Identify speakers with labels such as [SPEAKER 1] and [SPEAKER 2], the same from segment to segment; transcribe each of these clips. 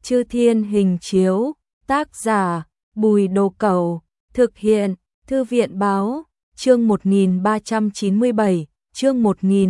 [SPEAKER 1] Chư Thiên Hình Chiếu, tác giả Bùi Đồ Cẩu, thực hiện Thư viện Báo, chương 1397, chương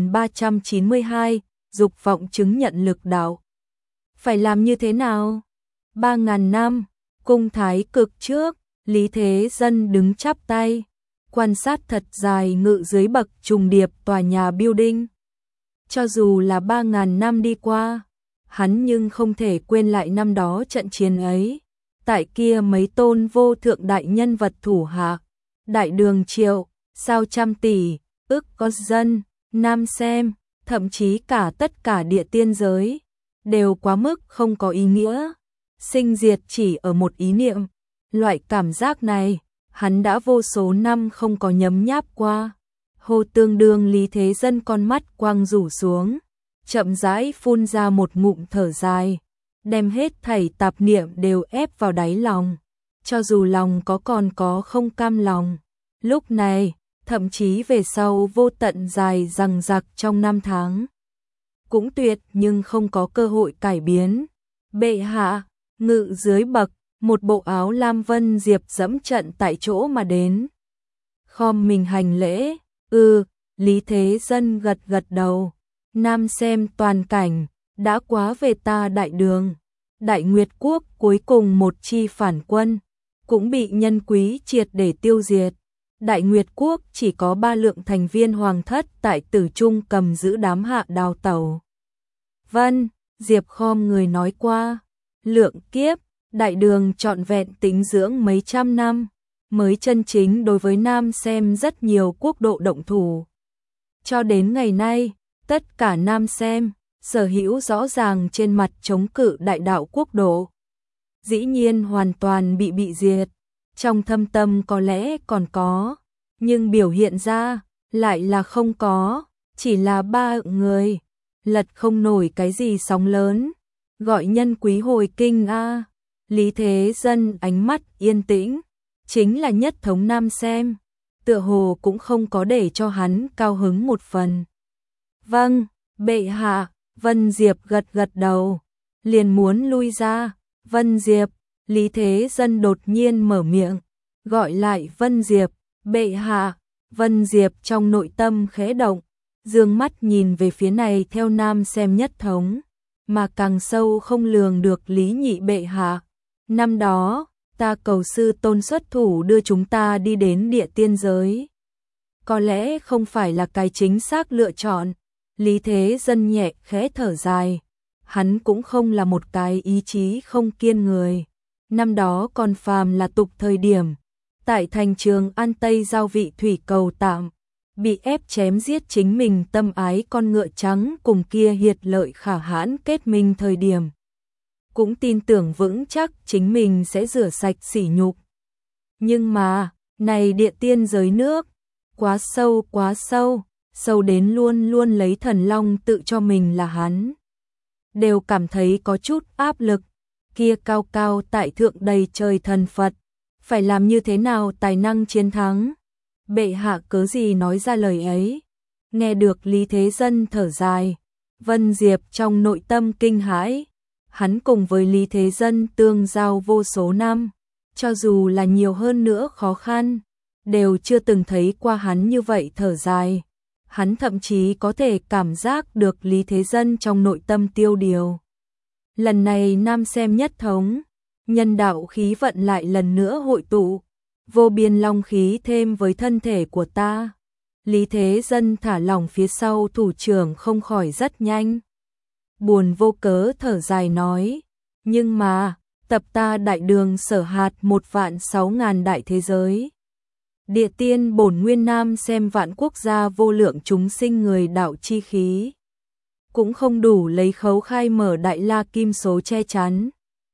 [SPEAKER 1] 1392, dục vọng chứng nhận lực đạo. Phải làm như thế nào? 3.000 năm, cung thái cực trước, Lý Thế Dân đứng chắp tay, quan sát thật dài ngự dưới bậc trùng điệp tòa nhà building. Cho dù là 3.000 năm đi qua, hắn nhưng không thể quên lại năm đó trận chiến ấy. Tại kia mấy tôn vô thượng đại nhân vật thủ hạ, đại đường triệu, sao trăm tỷ, ức có dân, Nam Xem, thậm chí cả tất cả địa tiên giới, đều quá mức không có ý nghĩa. Sinh diệt chỉ ở một ý niệm, loại cảm giác này, hắn đã vô số năm không có nhấm nháp qua. Hồ tương đương Lý Thế Dân con mắt quang rủ xuống, chậm rãi phun ra một ngụm thở dài, đem hết thảy tạp niệm đều ép vào đáy lòng. Cho dù lòng còn có không cam lòng, lúc này, thậm chí về sau vô tận dài dằng dặc trong năm tháng, cũng tuyệt nhưng không có cơ hội cải biến. Bệ hạ, ngự dưới bậc, một bộ áo lam Vân Diệp dẫm trận tại chỗ mà đến. Khom mình hành lễ, Lý Thế Dân gật gật đầu. Nam Xem toàn cảnh, đã quá về ta đại đường. Đại Nguyệt Quốc cuối cùng một chi phản quân, cũng bị nhân quý triệt để tiêu diệt. Đại Nguyệt Quốc chỉ có 3 lượng thành viên hoàng thất tại Tử Trung cầm giữ đám hạ đào tẩu. Vân, Diệp khom người nói qua, lượng kiếp, đại đường trọn vẹn tính dưỡng mấy trăm năm, mới chân chính đối với Nam Xem rất nhiều quốc độ động thủ. Cho đến ngày nay, tất cả Nam Xem, sở hữu rõ ràng trên mặt chống cự đại đạo quốc độ, dĩ nhiên hoàn toàn bị diệt. Trong thâm tâm có lẽ còn có, nhưng biểu hiện ra lại là không có, chỉ là 3 người, lật không nổi cái gì sóng lớn, gọi nhân quý hồi kinh a. Lý Thế Dân ánh mắt yên tĩnh, chính là nhất thống Nam Xem, tựa hồ cũng không có để cho hắn cao hứng một phần. Vâng, bệ hạ. Vân Diệp gật gật đầu, liền muốn lui ra. Vân Diệp, Lý Thế Dân đột nhiên mở miệng, gọi lại Vân Diệp, bệ hạ. Vân Diệp trong nội tâm khẽ động, dương mắt nhìn về phía này theo Nam Xem nhất thống, mà càng sâu không lường được Lý nhị bệ hạ. Năm đó, ta cầu sư tôn xuất thủ đưa chúng ta đi đến địa tiên giới. Có lẽ không phải là cái chính xác lựa chọn. Lý Thế Dân nhẹ khẽ thở dài, hắn cũng không là một cái ý chí không kiên người. Năm đó còn phàm là tục thời điểm, tại thành Trường An Tây giao vị thủy cầu tạm, bị ép chém giết chính mình tâm ái con ngựa trắng cùng kia hiệt lợi khả hãn kết minh thời điểm, cũng tin tưởng vững chắc chính mình sẽ rửa sạch sỉ nhục. Nhưng mà, này địa tiên giới nước, quá sâu, sâu đến luôn luôn lấy thần long tự cho mình là hắn. Đều cảm thấy có chút áp lực, kia cao cao tại thượng đầy trời thần Phật, phải làm như thế nào tài năng chiến thắng? Bệ hạ cớ gì nói ra lời ấy? Nghe được Lý Thế Dân thở dài, Vân Diệp trong nội tâm kinh hãi, hắn cùng với Lý Thế Dân tương giao vô số năm, cho dù là nhiều hơn nữa khó khăn, đều chưa từng thấy qua hắn như vậy thở dài. Hắn thậm chí có thể cảm giác được Lý Thế Dân trong nội tâm tiêu điều. Lần này Nam Xem nhất thống, nhân đạo khí vận lại lần nữa hội tụ, vô biên long khí thêm với thân thể của ta. Lý Thế Dân thả lỏng phía sau thủ trưởng không khỏi rất nhanh. Buồn vô cớ thở dài nói, nhưng mà, tập ta đại đường sở hạt 1.600.000 đại thế giới. Địa tiên bổn nguyên Nam Xem vạn quốc gia vô lượng chúng sinh người đạo chi khí, cũng không đủ lấy khấu khai mở đại la kim số che chắn.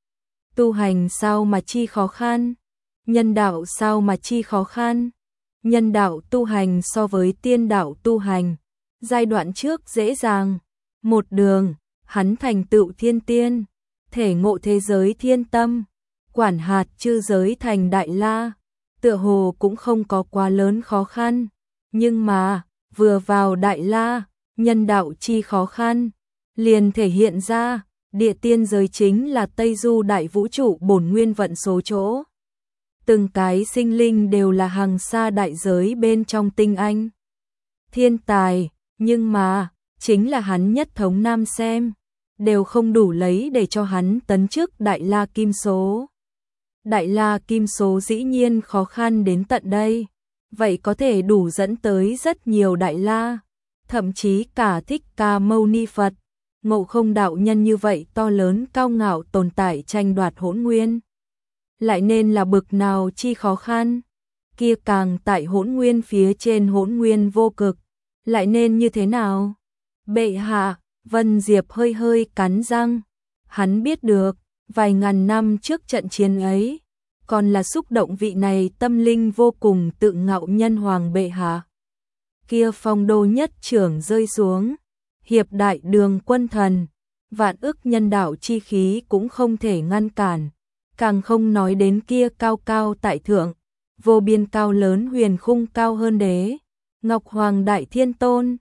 [SPEAKER 1] Tu hành sao mà chi khó khăn, nhân đạo sao mà chi khó khăn. Nhân đạo tu hành so với tiên đạo tu hành, giai đoạn trước dễ dàng, một đường, hắn thành tựu thiên tiên, thể ngộ thế giới thiên tâm, quản hạt chư giới thành đại la, tựa hồ cũng không có quá lớn khó khăn. Nhưng mà, vừa vào đại la, nhân đạo chi khó khăn, liền thể hiện ra, Địa tiên giới chính là Tây Du đại vũ trụ bổn nguyên vận số chỗ. Từng cái sinh linh đều là hàng xa đại giới bên trong tinh anh. Thiên tài, nhưng mà, chính là hắn nhất thống nam xem, đều không đủ lấy để cho hắn tấn chức Đại La Kim Số. Đại La Kim Số dĩ nhiên khó khăn đến tận đây, vậy có thể đủ dẫn tới rất nhiều Đại La, thậm chí cả Thích Ca Mâu Ni Phật, Ngộ Không đạo nhân như vậy to lớn cao ngạo tồn tại tranh đoạt hỗn nguyên. Lại nên là bực nào chi khó khăn, kia càng tại hỗn nguyên phía trên hỗn nguyên vô cực, lại nên như thế nào? Bệ hạ, Vân Diệp hơi hơi cắn răng, hắn biết được, vài ngàn năm trước trận chiến ấy, còn là xúc động vị này tâm linh vô cùng tự ngạo nhân hoàng bệ hạ. Kia phong đô nhất trưởng rơi xuống, hiệp đại đường quân thần, vạn ức nhân đạo chi khí cũng không thể ngăn cản, càng không nói đến kia cao cao tại thượng, vô biên cao lớn huyền khung cao hơn đế, Ngọc Hoàng Đại Thiên Tôn.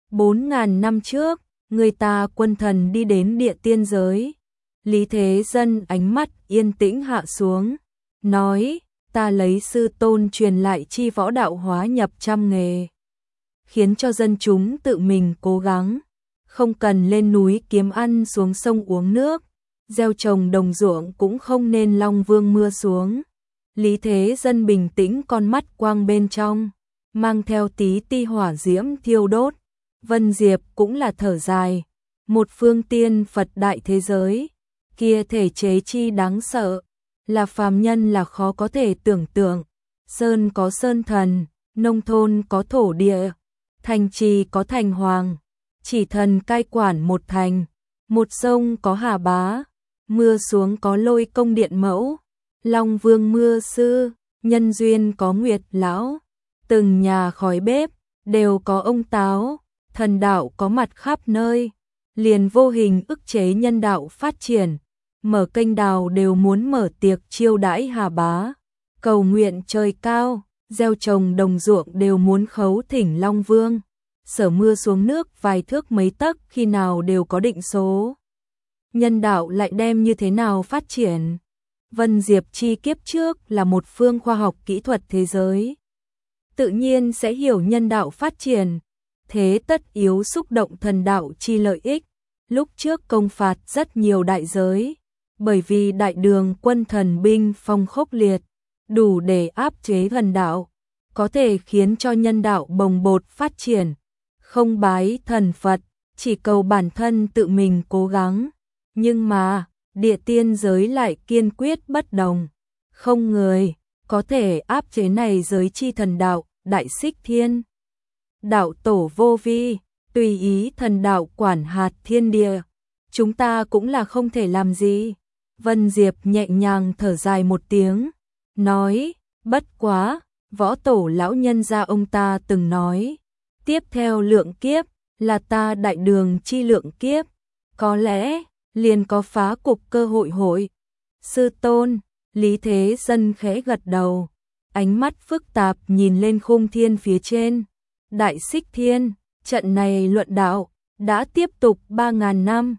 [SPEAKER 1] 4.000 năm trước, người ta quân thần đi đến địa tiên giới, Lý Thế Dân ánh mắt yên tĩnh hạ xuống, nói, ta lấy sư tôn truyền lại chi võ đạo hóa nhập trăm nghề, khiến cho dân chúng tự mình cố gắng, không cần lên núi kiếm ăn xuống sông uống nước, gieo trồng đồng ruộng cũng không nên long vương mưa xuống. Lý Thế Dân bình tĩnh, con mắt quang bên trong, mang theo tí ti hỏa diễm thiêu đốt. Vân Diệp cũng là thở dài, một phương tiên Phật đại thế giới, kia thể chế chi đáng sợ, là phàm nhân là khó có thể tưởng tượng. Sơn có sơn thần, nông thôn có thổ địa, thành trì có thành hoàng, chỉ thần cai quản một thành, một sông có hà bá, mưa xuống có lôi công điện mẫu, long vương mưa sư, nhân duyên có nguyệt lão, từng nhà khói bếp đều có ông táo, thần đạo có mặt khắp nơi, liền vô hình ức chế nhân đạo phát triển, mở kênh đào đều muốn mở tiệc chiêu đãi hà bá, cầu nguyện trời cao, gieo trồng đồng ruộng đều muốn khấu thỉnh long vương, sở mưa xuống nước vài thước mấy tấc khi nào đều có định số. Nhân đạo lại đem như thế nào phát triển? Vân Diệp chi kiếp trước là một phương khoa học kỹ thuật thế giới, tự nhiên sẽ hiểu nhân đạo phát triển, thế tất yếu xúc động thần đạo chi lợi ích. Lúc trước công phạt rất nhiều đại giới, bởi vì đại đường quân thần binh phong khốc liệt, đủ để áp chế thần đạo, có thể khiến cho nhân đạo bồng bột phát triển, không bái thần Phật, chỉ cầu bản thân tự mình cố gắng. Nhưng mà, địa tiên giới lại kiên quyết bất đồng, không người có thể áp chế này giới chi thần đạo. Đại Xích Thiên đạo tổ vô vi, tùy ý thần đạo quản hạt thiên địa, chúng ta cũng là không thể làm gì. Vân Diệp nhẹ nhàng thở dài một tiếng, nói, bất quá, võ tổ lão nhân gia ông ta từng nói, tiếp theo lượng kiếp là ta đại đường chi lượng kiếp, có lẽ liền có phá cục cơ hội. Sư tôn, Lý Thế Dân khẽ gật đầu, ánh mắt phức tạp nhìn lên khung thiên phía trên. Đại Xích Thiên, trận này luận đạo đã tiếp tục 3.000 năm.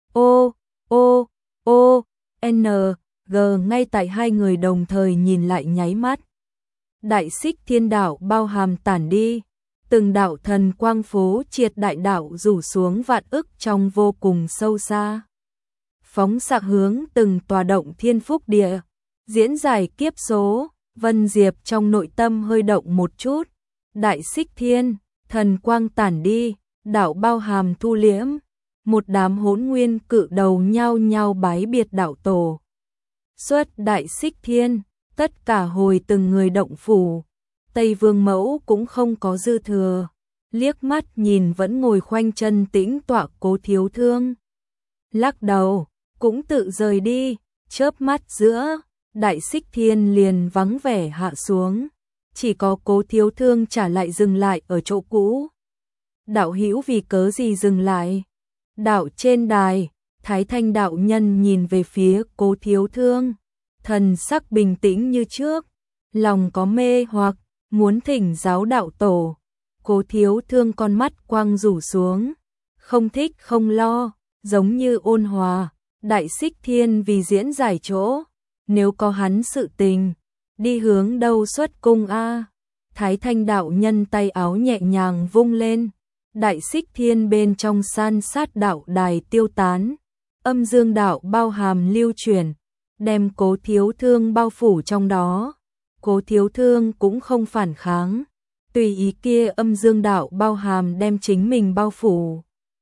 [SPEAKER 1] G ngay tại hai người đồng thời nhìn lại nháy mắt. Đại Xích Thiên đạo bao hàm tản đi, từng đạo thần quang phố triệt đại đạo rủ xuống vạn ức trong vô cùng sâu xa. Phóng xạ hướng từng tòa động thiên phúc địa, diễn giải kiếp số. Vân Diệp trong nội tâm hơi động một chút. Đại Xích Thiên, thần quang tản đi, đạo bao hàm thu liễm, một đám hỗn nguyên cự đầu nhao nhao bái biệt đạo tổ. Xuất Đại Xích Thiên, tất cả hồi từng người động phủ. Tây Vương Mẫu cũng không có dư thừa, liếc mắt nhìn vẫn ngồi khoanh chân tĩnh tọa Cố Thiếu Thương, lắc đầu, cũng tự rời đi. Chớp mắt giữa Đại Xích Thiên liền vắng vẻ hạ xuống, chỉ có Cố Thiếu Thương trả lại dừng lại ở chỗ cũ. Đạo hữu vì cớ gì dừng lại? Đạo trên đài, Thái Thanh đạo nhân nhìn về phía Cố Thiếu Thương, thần sắc bình tĩnh như trước, lòng có mê hoặc, muốn thỉnh giáo đạo tổ. Cố Thiếu Thương con mắt quang rủ xuống, không thích không lo, giống như ôn hòa, Đại Xích Thiên vì diễn giải chỗ, nếu có hắn sự tình, đi hướng đâu xuất cung a? Thái Thanh đạo nhân tay áo nhẹ nhàng vung lên, Đại Xích Thiên bên trong san sát đạo đài tiêu tán, âm dương đạo bao hàm lưu chuyển, đem Cố Thiếu Thương bao phủ trong đó. Cố Thiếu Thương cũng không phản kháng, tùy ý kia âm dương đạo bao hàm đem chính mình bao phủ.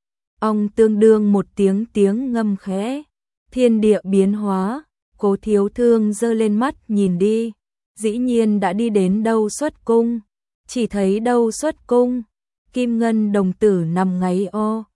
[SPEAKER 1] Ong tương đương một tiếng ngâm khẽ, thiên địa biến hóa, Cố Thiếu Thương giơ lên mắt nhìn đi, dĩ nhiên đã đi đến đâu xuất cung, chỉ thấy đâu xuất cung, kim ngân đồng tử nằm ngáy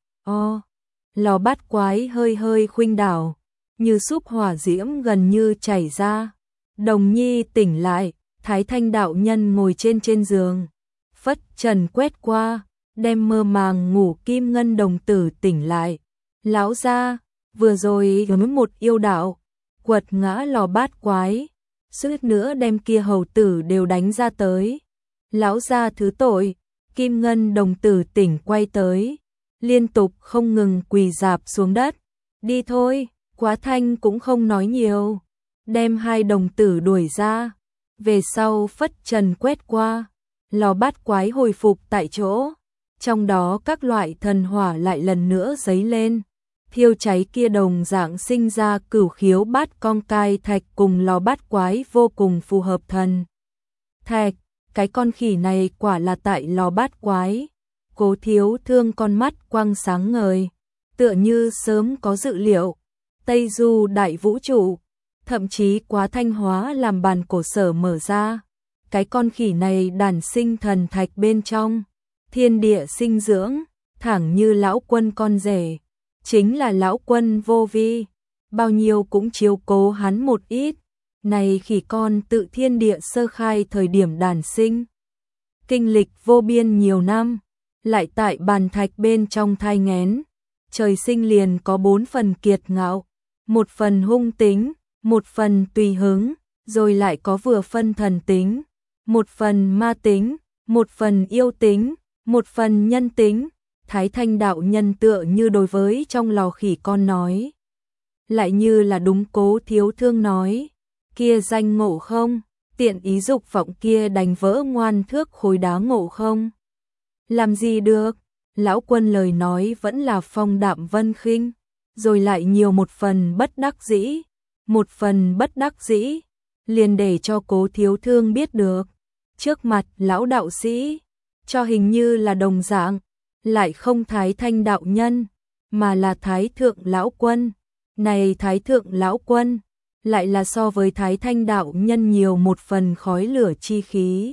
[SPEAKER 1] o, lò bát quái hơi hơi khuynh đảo, như súp hỏa diễm gần như chảy ra. Đồng Nhi tỉnh lại, Thái Thanh đạo nhân ngồi trên giường, phất trần quét qua, đem mơ màng ngủ kim ngân đồng tử tỉnh lại. Lão gia, vừa rồi với một yêu đạo, quật ngã lò bát quái, suýt nữa đem kia hầu tử đều đánh ra tới. Lão gia thứ tội, kim ngân đồng tử tỉnh quay tới, liên tục không ngừng quỳ rạp xuống đất. Đi thôi, Quá Thanh cũng không nói nhiều, đem hai đồng tử đuổi ra. Về sau phất trần quét qua, lò bát quái hồi phục tại chỗ, trong đó các loại thần hỏa lại lần nữa dấy lên, thiêu cháy kia đồng dạng sinh ra cửu khiếu bát cong cai thạch cùng lò bát quái vô cùng phù hợp thần thạch. Cái con khỉ này quả là tại lò bát quái. Cố Thiếu Thương con mắt quang sáng ngời, tựa như sớm có dự liệu. Tây Du đại vũ trụ, thậm chí Quá Thanh hóa làm bàn cổ sở mở ra. Cái con khỉ này đản sinh thần thạch bên trong, thiên địa sinh dưỡng, thẳng như lão quân con rể, chính là lão quân vô vi, bao nhiêu cũng chiếu cố hắn một ít. Này khỉ con tự thiên địa sơ khai thời điểm đản sinh, kinh lịch vô biên nhiều năm, lại tại bàn thạch bên trong thai nghén, trời sinh liền có 4 phần kiệt ngạo, 1 phần hung tính, 1 phần tùy hứng, rồi lại có vừa phân thần tính, 1 phần ma tính, 1 phần yêu tính, 1 phần nhân tính. Thái Thanh đạo nhân tựa như đối với trong lò khỉ con nói, lại như là đúng Cố Thiếu Thương nói, kia danh Ngộ Không, tiện ý dục vọng kia đánh vỡ ngoan thước khối đá Ngộ Không. Làm gì được, lão quân lời nói vẫn là phong đạm vân khinh, rồi lại nhiều 1 phần bất đắc dĩ, 1 phần bất đắc dĩ, liền để cho Cố Thiếu Thương biết được, trước mặt lão đạo sĩ, cho hình như là đồng dạng, lại không Thái Thanh đạo nhân, mà là Thái Thượng lão quân. Này Thái Thượng lão quân, lại là so với Thái Thanh đạo nhân nhiều 1 phần khói lửa chi khí.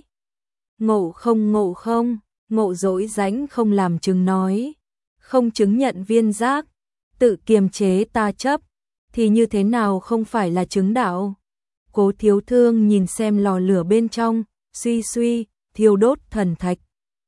[SPEAKER 1] Ngộ không, ngộ dỗi rãnh không làm chứng nói, không chứng nhận viên giác, tự kiềm chế ta chấp, thì như thế nào không phải là chứng đạo. Cố Thiếu Thương nhìn xem lò lửa bên trong, suy, thiêu đốt thần thạch.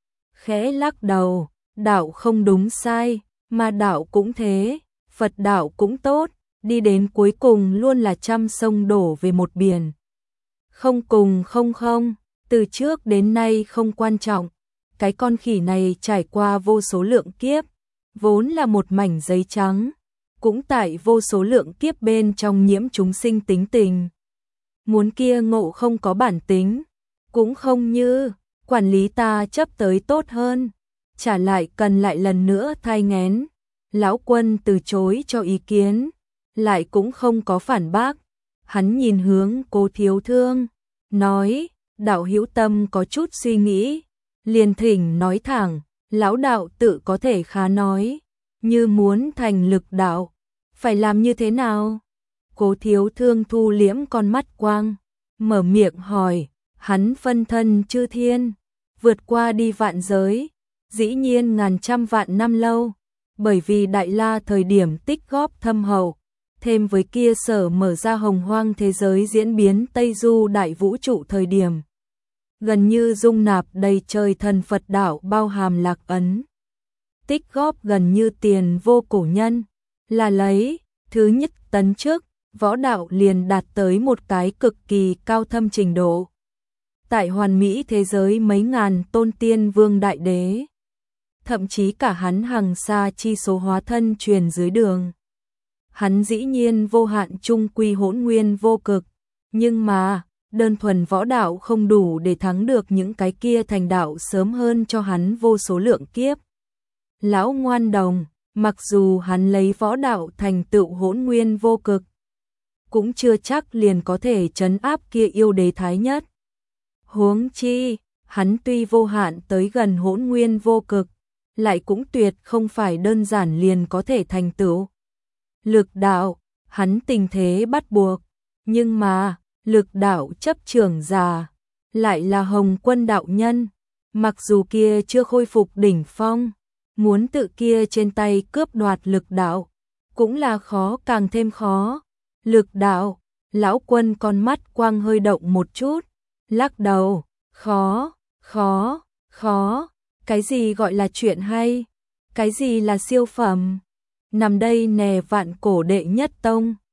[SPEAKER 1] Khẽ lắc đầu, đạo không đúng sai, mà đạo cũng thế, Phật đạo cũng tốt, đi đến cuối cùng luôn là trăm sông đổ về một biển. Không cùng không, từ trước đến nay không quan trọng, cái con khỉ này trải qua vô số lượng kiếp, vốn là một mảnh giấy trắng, cũng tại vô số lượng kiếp bên trong nhiễm chúng sinh tính tình. Muốn kia Ngộ Không có bản tính, cũng không như quản lý ta chấp tới tốt hơn, trả lại cần lại lần nữa thai nghén. Lão quân từ chối cho ý kiến, lại cũng không có phản bác. Hắn nhìn hướng Cố Thiếu Thương, nói, đạo hữu tâm có chút suy nghĩ, liền thỉnh nói thẳng, lão đạo tự có thể khá nói, như muốn thành lực đạo, phải làm như thế nào? Cố Thiếu Thương thu liễm con mắt quang, mở miệng hỏi, hắn phân thân chư thiên, vượt qua đi vạn giới, dĩ nhiên ngàn trăm vạn năm lâu, bởi vì Đại La thời điểm tích góp thâm hậu, thêm với kia sở mở ra hồng hoang thế giới diễn biến Tây Du đại vũ trụ thời điểm, gần như dung nạp đầy trời thần Phật đạo bao hàm lạc ấn. Tích góp gần như tiền vô cổ nhân, là lấy, thứ nhất tấn trước, võ đạo liền đạt tới một cái cực kỳ cao thâm trình độ. Tại hoàn mỹ thế giới mấy ngàn tôn tiên vương đại đế, thậm chí cả hắn hằng xa chi số hóa thân truyền dưới đường. hắn dĩ nhiên vô hạn trung quy hỗn nguyên vô cực, nhưng mà, đơn thuần võ đạo không đủ để thắng được những cái kia thành đạo sớm hơn cho hắn vô số lượng kiếp. Lão ngoan đồng, mặc dù hắn lấy võ đạo thành tựu hỗn nguyên vô cực, cũng chưa chắc liền có thể trấn áp kia yêu đế thái nhất. Huống chi, hắn tuy vô hạn tới gần hỗn nguyên vô cực, lại cũng tuyệt không phải đơn giản liền có thể thành tựu. Lực đạo, hắn tình thế bắt buộc, nhưng mà, lực đạo chấp trưởng giả, lại là Hồng Quân đạo nhân, mặc dù kia chưa khôi phục đỉnh phong, muốn tự kia trên tay cướp đoạt lực đạo, cũng là khó càng thêm khó. Lực đạo, lão quân con mắt quang hơi động một chút, lắc đầu, khó, cái gì gọi là chuyện hay, cái gì là siêu phẩm, nằm đây nè vạn cổ đệ nhất tông.